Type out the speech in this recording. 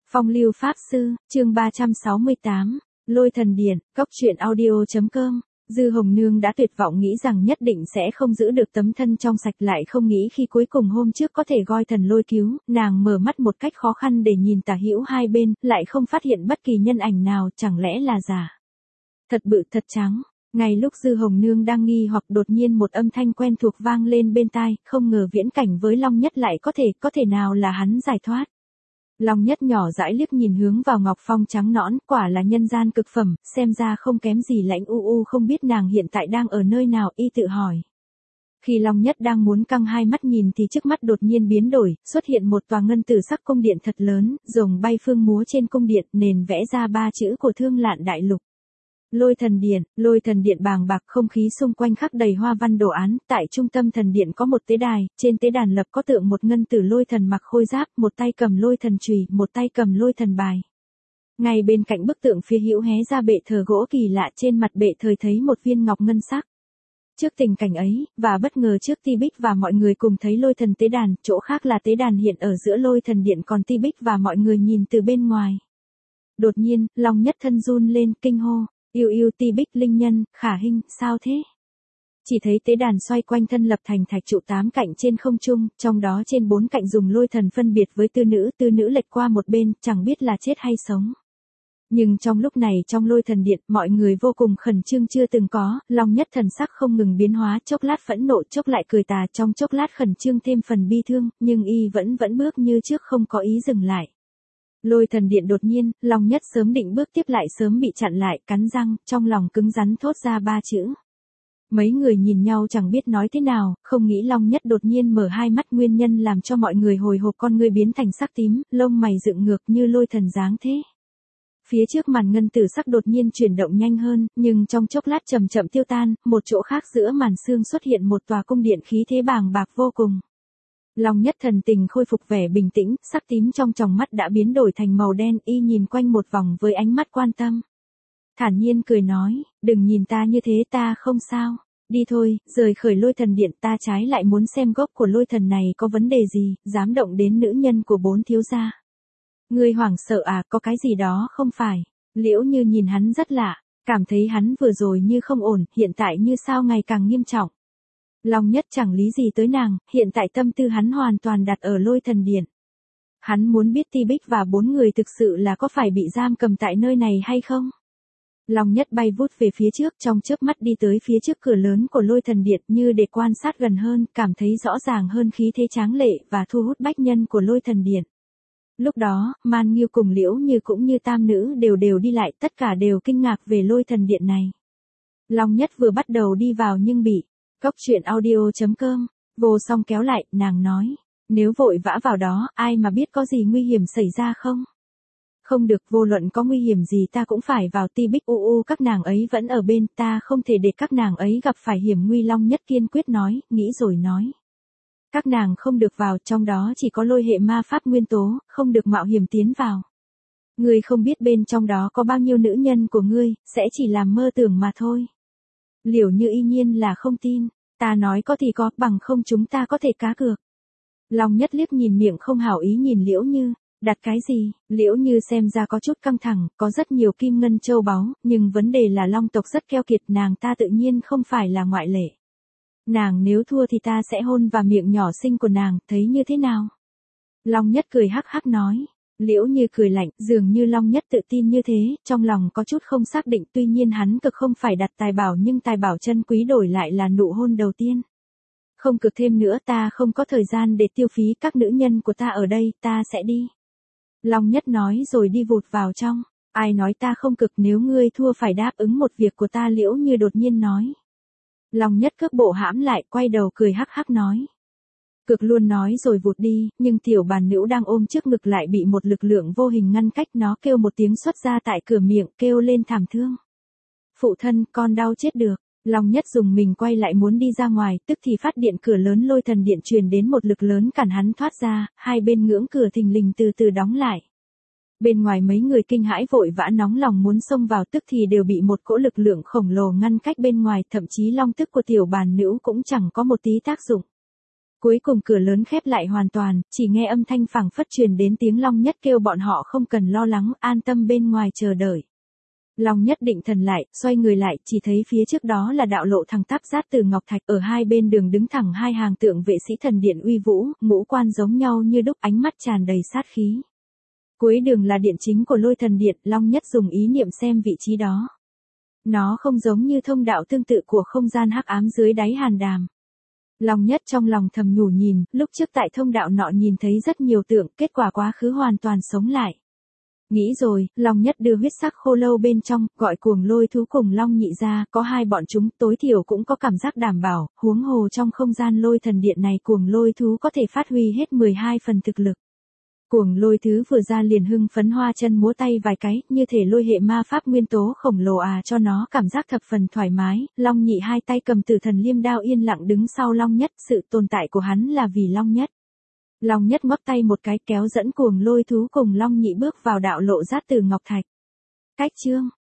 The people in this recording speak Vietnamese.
Phong lưu pháp sư, chương 368, Lôi thần điện, cốc truyện audio.com. Dư Hồng Nương đã tuyệt vọng nghĩ rằng nhất định sẽ không giữ được tấm thân trong sạch, lại không nghĩ khi cuối cùng hôm trước có thể gọi thần lôi cứu, nàng mở mắt một cách khó khăn để nhìn tả hữu hai bên, lại không phát hiện bất kỳ nhân ảnh nào, chẳng lẽ là giả. Thật bự thật trắng. Ngay lúc Dư Hồng Nương đang nghi hoặc, đột nhiên một âm thanh quen thuộc vang lên bên tai, không ngờ Viễn Cảnh với Long Nhất lại có thể nào là hắn giải thoát. Long Nhất nhỏ dãi liếc nhìn hướng vào Ngọc Phong trắng nõn, quả là nhân gian cực phẩm, xem ra không kém gì Lãnh U, không biết nàng hiện tại đang ở nơi nào, y tự hỏi. Khi Long Nhất đang muốn căng hai mắt nhìn thì trước mắt đột nhiên biến đổi, xuất hiện một tòa ngân tử sắc cung điện thật lớn, rồng bay phương múa trên cung điện, nền vẽ ra ba chữ của Thương Lạn Đại Lục. Lôi thần điện bàng bạc, không khí xung quanh khắc đầy hoa văn đồ án, tại trung tâm thần điện có một tế đài, trên tế đàn lập có tượng một ngân tử lôi thần mặc khôi giáp, một tay cầm lôi thần chùy, một tay cầm lôi thần bài. Ngay bên cạnh bức tượng phía hữu hé ra bệ thờ gỗ kỳ lạ, trên mặt bệ thờ thấy một viên ngọc ngân sắc. Trước tình cảnh ấy, và bất ngờ trước Ti Bích và mọi người cùng thấy lôi thần tế đàn, chỗ khác là tế đàn hiện ở giữa lôi thần điện, còn Ti Bích và mọi người nhìn từ bên ngoài. Đột nhiên, Long Nhất thân run lên, kinh hô. Yêu Ti Bích linh nhân, Khả Hinh, sao thế? Chỉ thấy tế đàn xoay quanh thân lập thành thạch trụ 8 cạnh trên không trung, trong đó trên 4 cạnh dùng lôi thần phân biệt với tư nữ lệch qua một bên, chẳng biết là chết hay sống. Nhưng trong lúc này trong lôi thần điện, mọi người vô cùng khẩn trương chưa từng có, Long Nhất thần sắc không ngừng biến hóa, chốc lát phẫn nộ, chốc lại cười tà, trong chốc lát khẩn trương thêm phần bi thương, nhưng y vẫn bước như trước, không có ý dừng lại. Lôi thần điện đột nhiên, Long Nhất sớm định bước tiếp lại sớm bị chặn lại, cắn răng, trong lòng cứng rắn thốt ra ba chữ. Mấy người nhìn nhau chẳng biết nói thế nào, không nghĩ Long Nhất đột nhiên mở hai mắt, nguyên nhân làm cho mọi người hồi hộp, con ngươi biến thành sắc tím, lông mày dựng ngược như lôi thần dáng thế. Phía trước màn ngân tử sắc đột nhiên chuyển động nhanh hơn, nhưng trong chốc lát chậm chậm tiêu tan, một chỗ khác giữa màn sương xuất hiện một tòa cung điện khí thế bàng bạc vô cùng. Long Nhất thần tình khôi phục vẻ bình tĩnh, sắc tím trong tròng mắt đã biến đổi thành màu đen, y nhìn quanh một vòng với ánh mắt quan tâm. Thản nhiên cười nói, đừng nhìn ta như thế, ta không sao. Đi thôi, rời khỏi lôi thần điện, ta trái lại muốn xem gốc của lôi thần này có vấn đề gì, dám động đến nữ nhân của 4 thiếu gia. Ngươi hoảng sợ à, có cái gì đó không phải. Liễu Như nhìn hắn rất lạ, cảm thấy hắn vừa rồi như không ổn, hiện tại như sao ngày càng nghiêm trọng. Long Nhất chẳng lý gì tới nàng, hiện tại tâm tư hắn hoàn toàn đặt ở lôi thần điện. Hắn muốn biết Ti Bích và 4 người thực sự là có phải bị giam cầm tại nơi này hay không. Long Nhất bay vút về phía trước, trong chớp mắt đi tới phía trước cửa lớn của lôi thần điện, như để quan sát gần hơn, cảm thấy rõ ràng hơn khí thế tráng lệ và thu hút bách nhân của lôi thần điện. Lúc đó, Man Nghiêu cùng Liễu Như cũng như tam nữ đều đi lại, tất cả đều kinh ngạc về lôi thần điện này. Long Nhất vừa bắt đầu đi vào nhưng bị cốc truyện audio.com vô song kéo lại, nàng nói, nếu vội vã vào đó, ai mà biết có gì nguy hiểm xảy ra không? Không được, vô luận có nguy hiểm gì ta cũng phải vào. Ti Bích các nàng ấy vẫn ở bên, ta không thể để các nàng ấy gặp phải hiểm nguy. Long Nhất kiên quyết nói, nghĩ rồi nói. Các nàng không được vào, trong đó chỉ có lôi hệ ma pháp nguyên tố, không được mạo hiểm tiến vào. Ngươi không biết bên trong đó có bao nhiêu nữ nhân của ngươi, sẽ chỉ làm mơ tưởng mà thôi. Liễu Như y nhiên là không tin, ta nói có thì có, bằng không chúng ta có thể cá cược. Long Nhất liếc nhìn miệng không hảo ý nhìn Liễu Như, đặt cái gì? Liễu Như xem ra có chút căng thẳng, có rất nhiều kim ngân châu báu, nhưng vấn đề là Long tộc rất keo kiệt, nàng ta tự nhiên không phải là ngoại lệ. Nàng nếu thua thì ta sẽ hôn vào miệng nhỏ xinh của nàng, thấy như thế nào? Long Nhất cười hắc hắc nói. Liễu Như cười lạnh, dường như Long Nhất tự tin như thế, trong lòng có chút không xác định, tuy nhiên hắn cực không phải đặt tài bảo, nhưng tài bảo chân quý đổi lại là nụ hôn đầu tiên. Không cực thêm nữa, ta không có thời gian để tiêu phí, các nữ nhân của ta ở đây, ta sẽ đi. Long Nhất nói rồi đi vụt vào trong. Ai nói ta không cực, nếu ngươi thua phải đáp ứng một việc của ta. Liễu Như đột nhiên nói. Long Nhất cước bộ hãm lại, quay đầu cười hắc hắc nói. Cực luôn nói rồi vụt đi, nhưng tiểu bàn nữ đang ôm trước ngực lại bị một lực lượng vô hình ngăn cách, nó kêu một tiếng xuất ra tại cửa miệng, kêu lên thảm thương. Phụ thân, con đau chết được. Long Nhất dùng mình quay lại muốn đi ra ngoài, tức thì phát điện cửa lớn lôi thần điện truyền đến một lực lớn cản hắn thoát ra, hai bên ngưỡng cửa thình lình từ từ đóng lại. Bên ngoài mấy người kinh hãi vội vã nóng lòng muốn xông vào, tức thì đều bị một cỗ lực lượng khổng lồ ngăn cách bên ngoài, thậm chí long tức của tiểu bàn nữ cũng chẳng có một tí tác dụng. Cuối cùng cửa lớn khép lại hoàn toàn, chỉ nghe âm thanh phảng phất truyền đến tiếng Long Nhất kêu bọn họ không cần lo lắng, an tâm bên ngoài chờ đợi. Long Nhất định thần lại, xoay người lại, chỉ thấy phía trước đó là đạo lộ thẳng tắp giáp từ ngọc thạch, ở hai bên đường đứng thẳng hai hàng tượng vệ sĩ thần điện uy vũ, ngũ quan giống nhau như đúc, ánh mắt tràn đầy sát khí. Cuối đường là điện chính của Lôi Thần Điện, Long Nhất dùng ý niệm xem vị trí đó. Nó không giống như thông đạo tương tự của không gian hắc ám dưới đáy hàn đàm. Long Nhất trong lòng thầm nhủ nhìn, lúc trước tại thông đạo nọ nhìn thấy rất nhiều tượng, kết quả quá khứ hoàn toàn sống lại. Nghĩ rồi, Long Nhất đưa huyết sắc khô lâu bên trong, gọi cuồng lôi thú cùng Long Nhị ra, có hai bọn chúng tối thiểu cũng có cảm giác đảm bảo, huống hồ trong không gian Lôi Thần Điện này cuồng lôi thú có thể phát huy hết 12 phần thực lực. Cuồng lôi thứ vừa ra liền hưng phấn hoa chân múa tay vài cái, như thể lôi hệ ma pháp nguyên tố khổng lồ cho nó cảm giác thập phần thoải mái. Long Nhị hai tay cầm Tử Thần Liêm đao yên lặng đứng sau Long Nhất, sự tồn tại của hắn là vì Long Nhất. Long Nhất ngoắc tay một cái kéo dẫn cuồng lôi thú cùng Long Nhị bước vào đạo lộ giáp từ ngọc thạch. Cách chương